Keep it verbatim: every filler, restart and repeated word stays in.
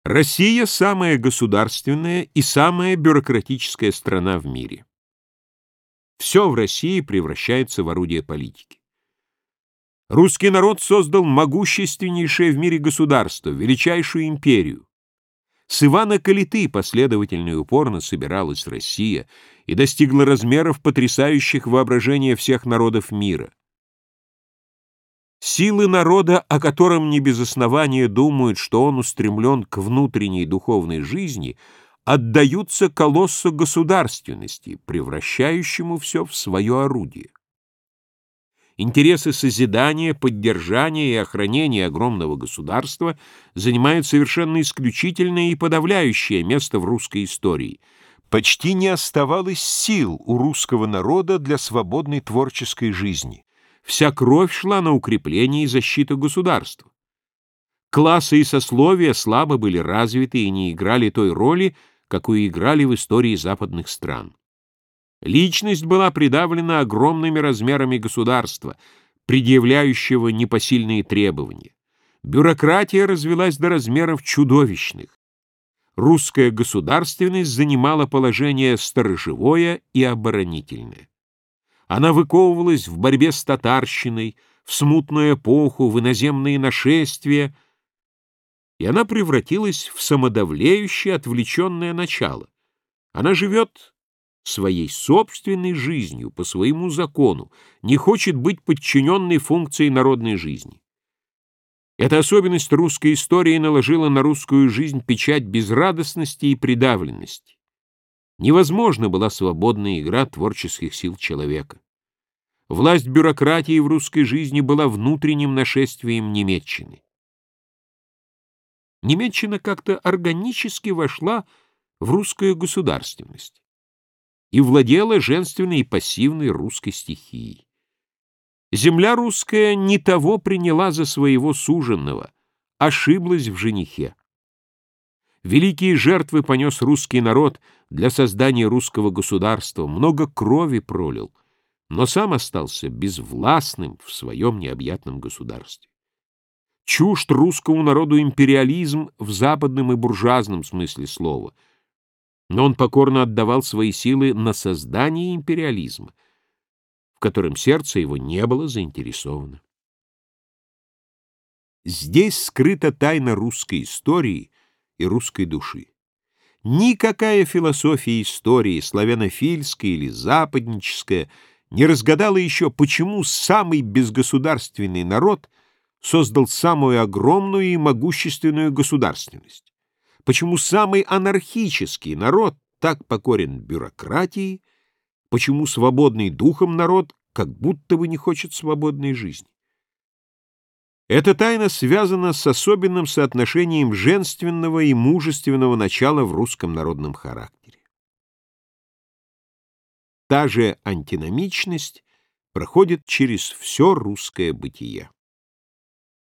Россия — самая государственная и самая бюрократическая страна в мире. Все в России превращается в орудие политики. Русский народ создал могущественнейшее в мире государство, величайшую империю. С Ивана Калиты последовательно и упорно собиралась Россия и достигла размеров, потрясающих воображение всех народов мира. Силы народа, о котором не без основания думают, что он устремлен к внутренней духовной жизни, отдаются колоссу государственности, превращающему все в свое орудие. Интересы созидания, поддержания и охранения огромного государства занимают совершенно исключительное и подавляющее место в русской истории. Почти не оставалось сил у русского народа для свободной творческой жизни. Вся кровь шла на укрепление и защиту государства. Классы и сословия слабо были развиты и не играли той роли, какую играли в истории западных стран. Личность была придавлена огромными размерами государства, предъявляющего непосильные требования. Бюрократия развилась до размеров чудовищных. Русская государственность занимала положение сторожевое и оборонительное. Она выковывалась в борьбе с татарщиной, в смутную эпоху, в иноземные нашествия, и она превратилась в самодовлеющее, отвлеченное начало. Она живет своей собственной жизнью, по своему закону, не хочет быть подчиненной функции народной жизни. Эта особенность русской истории наложила на русскую жизнь печать безрадостности и придавленности. Невозможна была свободная игра творческих сил человека. Власть бюрократии в русской жизни была внутренним нашествием немеччины. Немеччина как-то органически вошла в русскую государственность и владела женственной и пассивной русской стихией. Земля русская не того приняла за своего суженого, ошиблась в женихе. Великие жертвы понес русский народ для создания русского государства, много крови пролил, но сам остался безвластным в своем необъятном государстве. Чужд русскому народу империализм в западном и буржуазном смысле слова, но он покорно отдавал свои силы на создание империализма, в котором сердце его не было заинтересовано. Здесь скрыта тайна русской истории и русской души. Никакая философия истории, славянофильская или западническая, не разгадала еще, почему самый безгосударственный народ создал самую огромную и могущественную государственность, почему самый анархический народ так покорен бюрократии, почему свободный духом народ как будто бы не хочет свободной жизни. Эта тайна связана с особенным соотношением женственного и мужественного начала в русском народном характере. Та же антиномичность проходит через все русское бытие.